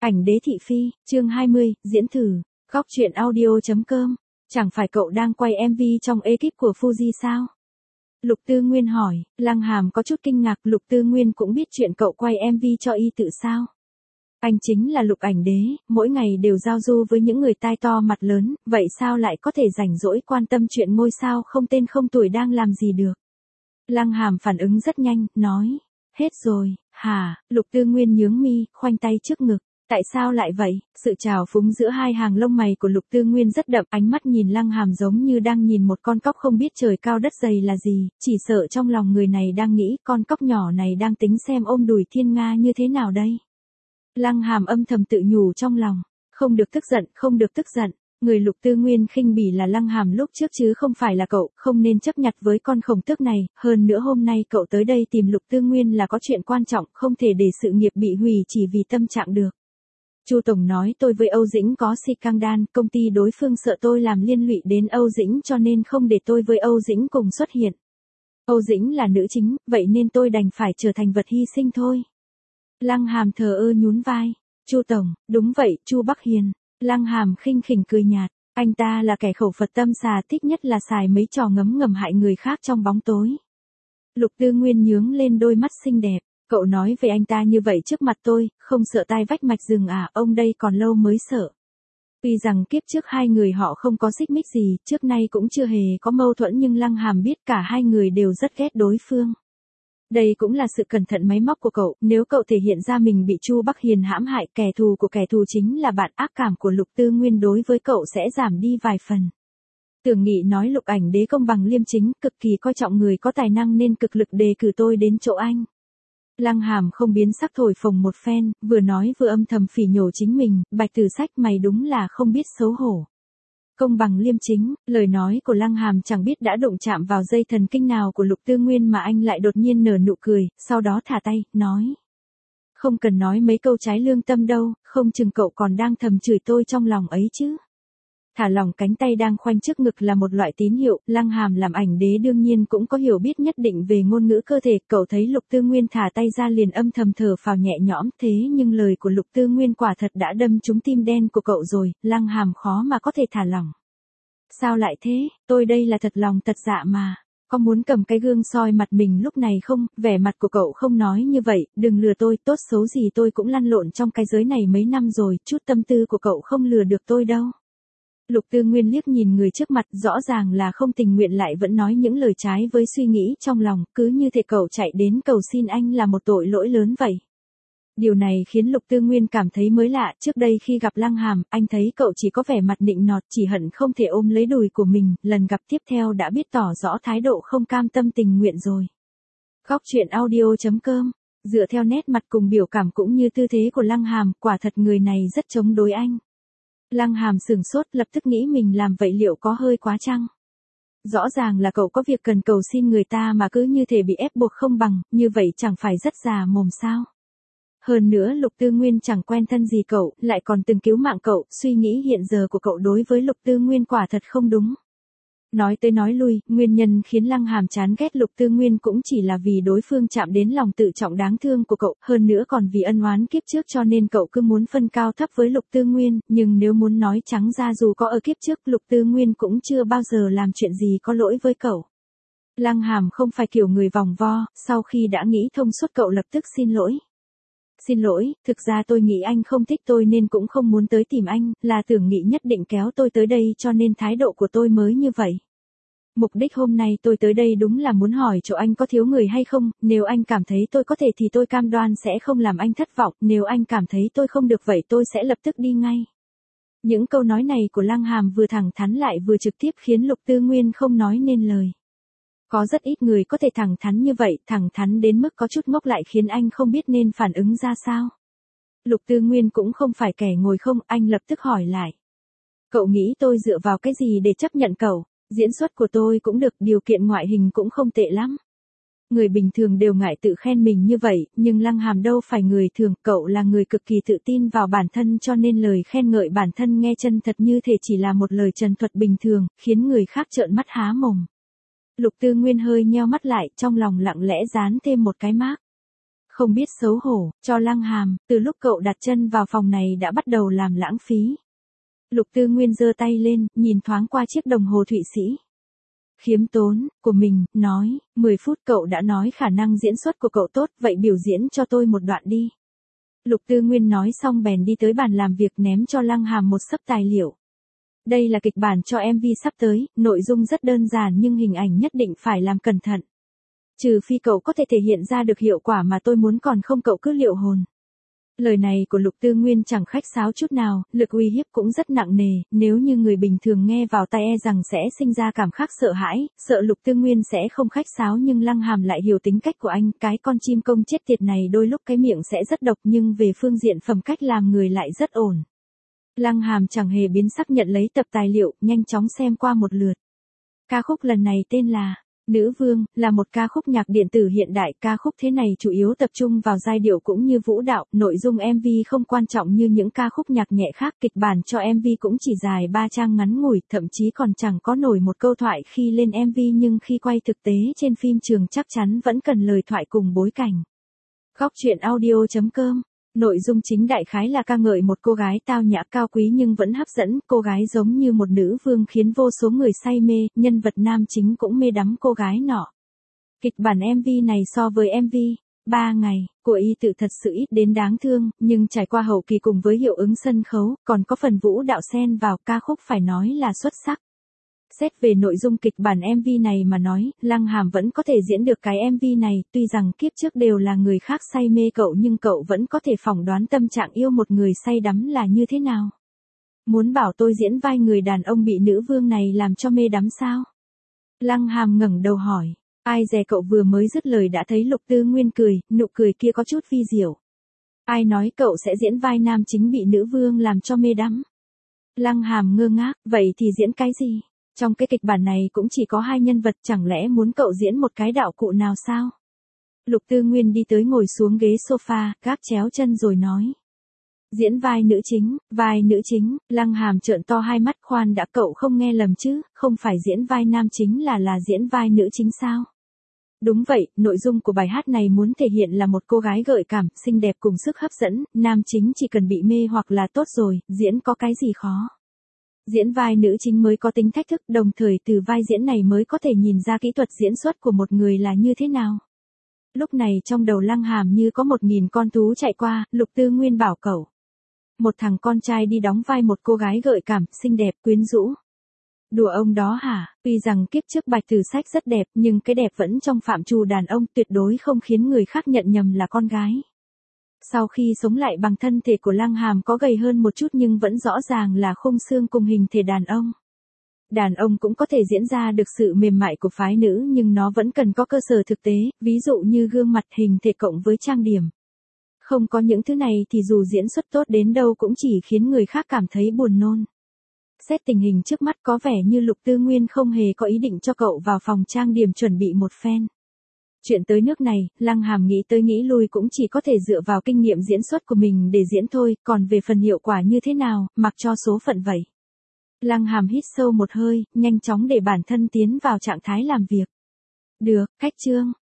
Ảnh đế thị phi, chương 20, diễn thử, góc truyện audio.com. Chẳng phải cậu đang quay MV trong ekip của Fuji sao? Lục Tư Nguyên hỏi. Lăng Hàm có chút kinh ngạc. Lục Tư Nguyên cũng biết chuyện cậu quay MV cho y tự sao? Anh chính là Lục ảnh đế, mỗi ngày đều giao du với những người tai to mặt lớn, vậy sao lại có thể rảnh rỗi quan tâm chuyện ngôi sao không tên không tuổi đang làm gì được? Lăng Hàm phản ứng rất nhanh, nói. Hết rồi, hả? Lục Tư Nguyên nhướng mi, khoanh tay trước ngực. Tại sao lại vậy? Sự trào phúng giữa hai hàng lông mày của Lục Tư Nguyên rất đậm, ánh mắt nhìn Lăng Hàm giống như đang nhìn một con cóc không biết trời cao đất dày là gì, chỉ sợ trong lòng người này đang nghĩ con cóc nhỏ này đang tính xem ôm đùi thiên nga như thế nào đây. Lăng Hàm âm thầm tự nhủ trong lòng, không được tức giận, không được tức giận. Người Lục Tư Nguyên khinh bỉ là Lăng Hàm lúc trước chứ không phải là cậu, không nên chấp nhặt với con khổng tước này, hơn nữa hôm nay cậu tới đây tìm Lục Tư Nguyên là có chuyện quan trọng, không thể để sự nghiệp bị hủy chỉ vì tâm trạng được. Chu Tổng nói tôi với Âu Dĩnh có scandal, công ty đối phương sợ tôi làm liên lụy đến Âu Dĩnh cho nên không để tôi với Âu Dĩnh cùng xuất hiện. Âu Dĩnh là nữ chính, vậy nên tôi đành phải trở thành vật hy sinh thôi. Lăng Hàm thờ ơ nhún vai. Chu Tổng, đúng vậy, Chu Bắc Hiền. Lăng Hàm khinh khỉnh cười nhạt, anh ta là kẻ khẩu Phật tâm xà, thích nhất là xài mấy trò ngấm ngầm hại người khác trong bóng tối. Lục Tư Nguyên nhướng lên đôi mắt xinh đẹp, cậu nói về anh ta như vậy trước mặt tôi, không sợ tai vách mạch rừng à, ông đây còn lâu mới sợ. Tuy rằng kiếp trước hai người họ không có xích mích gì, trước nay cũng chưa hề có mâu thuẫn nhưng Lăng Hàm biết cả hai người đều rất ghét đối phương. Đây cũng là sự cẩn thận máy móc của cậu, nếu cậu thể hiện ra mình bị Chu Bắc Hiền hãm hại, kẻ thù của kẻ thù chính là bạn, ác cảm của Lục Tư Nguyên đối với cậu sẽ giảm đi vài phần. Tưởng Nghị nói Lục ảnh đế công bằng liêm chính, cực kỳ coi trọng người có tài năng nên cực lực đề cử tôi đến chỗ anh. Lăng Hàm không biến sắc thổi phồng một phen, vừa nói vừa âm thầm phỉ nhổ chính mình, Bạch Tử Sách mày đúng là không biết xấu hổ. Công bằng liêm chính, lời nói của Lăng Hàm chẳng biết đã đụng chạm vào dây thần kinh nào của Lục Tư Nguyên mà anh lại đột nhiên nở nụ cười, sau đó thả tay, nói. Không cần nói mấy câu trái lương tâm đâu, không chừng cậu còn đang thầm chửi tôi trong lòng ấy chứ. Thả lỏng cánh tay đang khoanh trước ngực là một loại tín hiệu, Lăng Hàm làm ảnh đế đương nhiên cũng có hiểu biết nhất định về ngôn ngữ cơ thể, cậu thấy Lục Tư Nguyên thả tay ra liền âm thầm thở phào nhẹ nhõm, thế nhưng lời của Lục Tư Nguyên quả thật đã đâm trúng tim đen của cậu rồi, Lăng Hàm khó mà có thể thả lỏng. Sao lại thế, tôi đây là thật lòng thật dạ mà. Có muốn cầm cái gương soi mặt mình lúc này không? Vẻ mặt của cậu không nói như vậy, đừng lừa tôi, tốt xấu gì tôi cũng lăn lộn trong cái giới này mấy năm rồi, chút tâm tư của cậu không lừa được tôi đâu. Lục Tư Nguyên liếc nhìn người trước mặt, rõ ràng là không tình nguyện lại vẫn nói những lời trái với suy nghĩ trong lòng, cứ như thể cậu chạy đến cầu xin anh là một tội lỗi lớn vậy. Điều này khiến Lục Tư Nguyên cảm thấy mới lạ, trước đây khi gặp Lăng Hàm, anh thấy cậu chỉ có vẻ mặt nịnh nọt, chỉ hận không thể ôm lấy đùi của mình, lần gặp tiếp theo đã biết tỏ rõ thái độ không cam tâm tình nguyện rồi. Góc truyện audio.com, dựa theo nét mặt cùng biểu cảm cũng như tư thế của Lăng Hàm, quả thật người này rất chống đối anh. Lăng Hàm sửng sốt, lập tức nghĩ mình làm vậy liệu có hơi quá chăng? Rõ ràng là cậu có việc cần cầu xin người ta mà cứ như thể bị ép buộc không bằng, như vậy chẳng phải rất già mồm sao? Hơn nữa Lục Tư Nguyên chẳng quen thân gì cậu, lại còn từng cứu mạng cậu, suy nghĩ hiện giờ của cậu đối với Lục Tư Nguyên quả thật không đúng. Nói tới nói lui, nguyên nhân khiến Lăng Hàm chán ghét Lục Tư Nguyên cũng chỉ là vì đối phương chạm đến lòng tự trọng đáng thương của cậu, hơn nữa còn vì ân oán kiếp trước cho nên cậu cứ muốn phân cao thấp với Lục Tư Nguyên, nhưng nếu muốn nói trắng ra dù có ở kiếp trước Lục Tư Nguyên cũng chưa bao giờ làm chuyện gì có lỗi với cậu. Lăng Hàm không phải kiểu người vòng vo, sau khi đã nghĩ thông suốt cậu lập tức xin lỗi. Xin lỗi, thực ra tôi nghĩ anh không thích tôi nên cũng không muốn tới tìm anh, là Tưởng Nghị nhất định kéo tôi tới đây cho nên thái độ của tôi mới như vậy. Mục đích hôm nay tôi tới đây đúng là muốn hỏi chỗ anh có thiếu người hay không, nếu anh cảm thấy tôi có thể thì tôi cam đoan sẽ không làm anh thất vọng, nếu anh cảm thấy tôi không được vậy tôi sẽ lập tức đi ngay. Những câu nói này của Lăng Hàm vừa thẳng thắn lại vừa trực tiếp khiến Lục Tư Nguyên không nói nên lời. Có rất ít người có thể thẳng thắn như vậy, thẳng thắn đến mức có chút ngốc lại khiến anh không biết nên phản ứng ra sao. Lục Tư Nguyên cũng không phải kẻ ngồi không, anh lập tức hỏi lại. Cậu nghĩ tôi dựa vào cái gì để chấp nhận cậu? Diễn xuất của tôi cũng được, điều kiện ngoại hình cũng không tệ lắm. Người bình thường đều ngại tự khen mình như vậy, nhưng Lăng Hàm đâu phải người thường, cậu là người cực kỳ tự tin vào bản thân cho nên lời khen ngợi bản thân nghe chân thật như thể chỉ là một lời trần thuật bình thường, khiến người khác trợn mắt há mồm. Lục Tư Nguyên hơi nheo mắt lại, trong lòng lặng lẽ dán thêm một cái mác. không biết xấu hổ, cho Lăng Hàm, từ lúc cậu đặt chân vào phòng này đã bắt đầu làm lãng phí. Lục Tư Nguyên giơ tay lên, nhìn thoáng qua chiếc đồng hồ Thụy Sĩ khiếm tốn của mình, nói, 10 phút cậu đã nói khả năng diễn xuất của cậu tốt, vậy biểu diễn cho tôi một đoạn đi. Lục Tư Nguyên nói xong bèn đi tới bàn làm việc ném cho Lăng Hàm một xấp tài liệu. Đây là kịch bản cho MV sắp tới, nội dung rất đơn giản nhưng hình ảnh nhất định phải làm cẩn thận. Trừ phi cậu có thể thể hiện ra được hiệu quả mà tôi muốn, còn không cậu cứ liệu hồn. Lời này của Lục Tư Nguyên chẳng khách sáo chút nào, lực uy hiếp cũng rất nặng nề, nếu như người bình thường nghe vào tai e rằng sẽ sinh ra cảm giác sợ hãi, sợ Lục Tư Nguyên sẽ không khách sáo, nhưng Lăng Hàm lại hiểu tính cách của anh, cái con chim công chết tiệt này đôi lúc cái miệng sẽ rất độc nhưng về phương diện phẩm cách làm người lại rất ổn. Lăng Hàm chẳng hề biến sắc nhận lấy tập tài liệu, nhanh chóng xem qua một lượt. Ca khúc lần này tên là Nữ Vương, là một ca khúc nhạc điện tử hiện đại. Ca khúc thế này chủ yếu tập trung vào giai điệu cũng như vũ đạo, nội dung MV không quan trọng như những ca khúc nhạc nhẹ khác. Kịch bản cho MV cũng chỉ dài 3 trang ngắn ngủi, thậm chí còn chẳng có nổi một câu thoại khi lên MV, nhưng khi quay thực tế trên phim trường chắc chắn vẫn cần lời thoại cùng bối cảnh. Góc truyện audio.com. Nội dung chính đại khái là ca ngợi một cô gái tao nhã cao quý nhưng vẫn hấp dẫn, cô gái giống như một nữ vương khiến vô số người say mê, nhân vật nam chính cũng mê đắm cô gái nọ. Kịch bản MV này so với MV 3 ngày của Y Tự thật sự ít đến đáng thương, nhưng trải qua hậu kỳ cùng với hiệu ứng sân khấu, còn có phần vũ đạo xen vào, ca khúc phải nói là xuất sắc. Xét về nội dung kịch bản MV này mà nói, Lăng Hàm vẫn có thể diễn được cái MV này, tuy rằng kiếp trước đều là người khác say mê cậu nhưng cậu vẫn có thể phỏng đoán tâm trạng yêu một người say đắm là như thế nào. Muốn bảo tôi diễn vai người đàn ông bị nữ vương này làm cho mê đắm sao? Lăng Hàm ngẩng đầu hỏi, ai dè cậu vừa mới dứt lời đã thấy Lục Tư Nguyên cười, nụ cười kia có chút vi diệu. Ai nói cậu sẽ diễn vai nam chính bị nữ vương làm cho mê đắm? Lăng Hàm ngơ ngác, vậy thì diễn cái gì? Trong cái kịch bản này cũng chỉ có 2 nhân vật, chẳng lẽ muốn cậu diễn một cái đạo cụ nào sao? Lục Tư Nguyên đi tới ngồi xuống ghế sofa, gác chéo chân rồi nói. Diễn vai nữ chính, Lăng Hàm trợn to hai mắt, khoan đã, cậu không nghe lầm chứ, không phải diễn vai nam chính là diễn vai nữ chính sao? Đúng vậy, nội dung của bài hát này muốn thể hiện là một cô gái gợi cảm, xinh đẹp cùng sức hấp dẫn, nam chính chỉ cần bị mê hoặc là tốt rồi, diễn có cái gì khó. Diễn vai nữ chính mới có tính thách thức, đồng thời từ vai diễn này mới có thể nhìn ra kỹ thuật diễn xuất của một người là như thế nào. Lúc này trong đầu Lăng Hàm như có 1000 con thú chạy qua, Lục Tư Nguyên bảo cậu. Một thằng con trai đi đóng vai một cô gái gợi cảm, xinh đẹp, quyến rũ. Đùa ông đó hả? Tuy rằng kiếp trước Bạch Tử Sách rất đẹp, nhưng cái đẹp vẫn trong phạm trù đàn ông, tuyệt đối không khiến người khác nhận nhầm là con gái. Sau khi sống lại bằng thân thể của Lăng Hàm có gầy hơn một chút nhưng vẫn rõ ràng là khung xương cùng hình thể đàn ông. Đàn ông cũng có thể diễn ra được sự mềm mại của phái nữ nhưng nó vẫn cần có cơ sở thực tế, ví dụ như gương mặt, hình thể cộng với trang điểm. Không có những thứ này thì dù diễn xuất tốt đến đâu cũng chỉ khiến người khác cảm thấy buồn nôn. Xét tình hình trước mắt có vẻ như Lục Tư Nguyên không hề có ý định cho cậu vào phòng trang điểm chuẩn bị một phen. Chuyện tới nước này, Lăng Hàm nghĩ tới nghĩ lui cũng chỉ có thể dựa vào kinh nghiệm diễn xuất của mình để diễn thôi, còn về phần hiệu quả như thế nào, mặc cho số phận vậy. Lăng Hàm hít sâu một hơi, nhanh chóng để bản thân tiến vào trạng thái làm việc. Được, khách trương.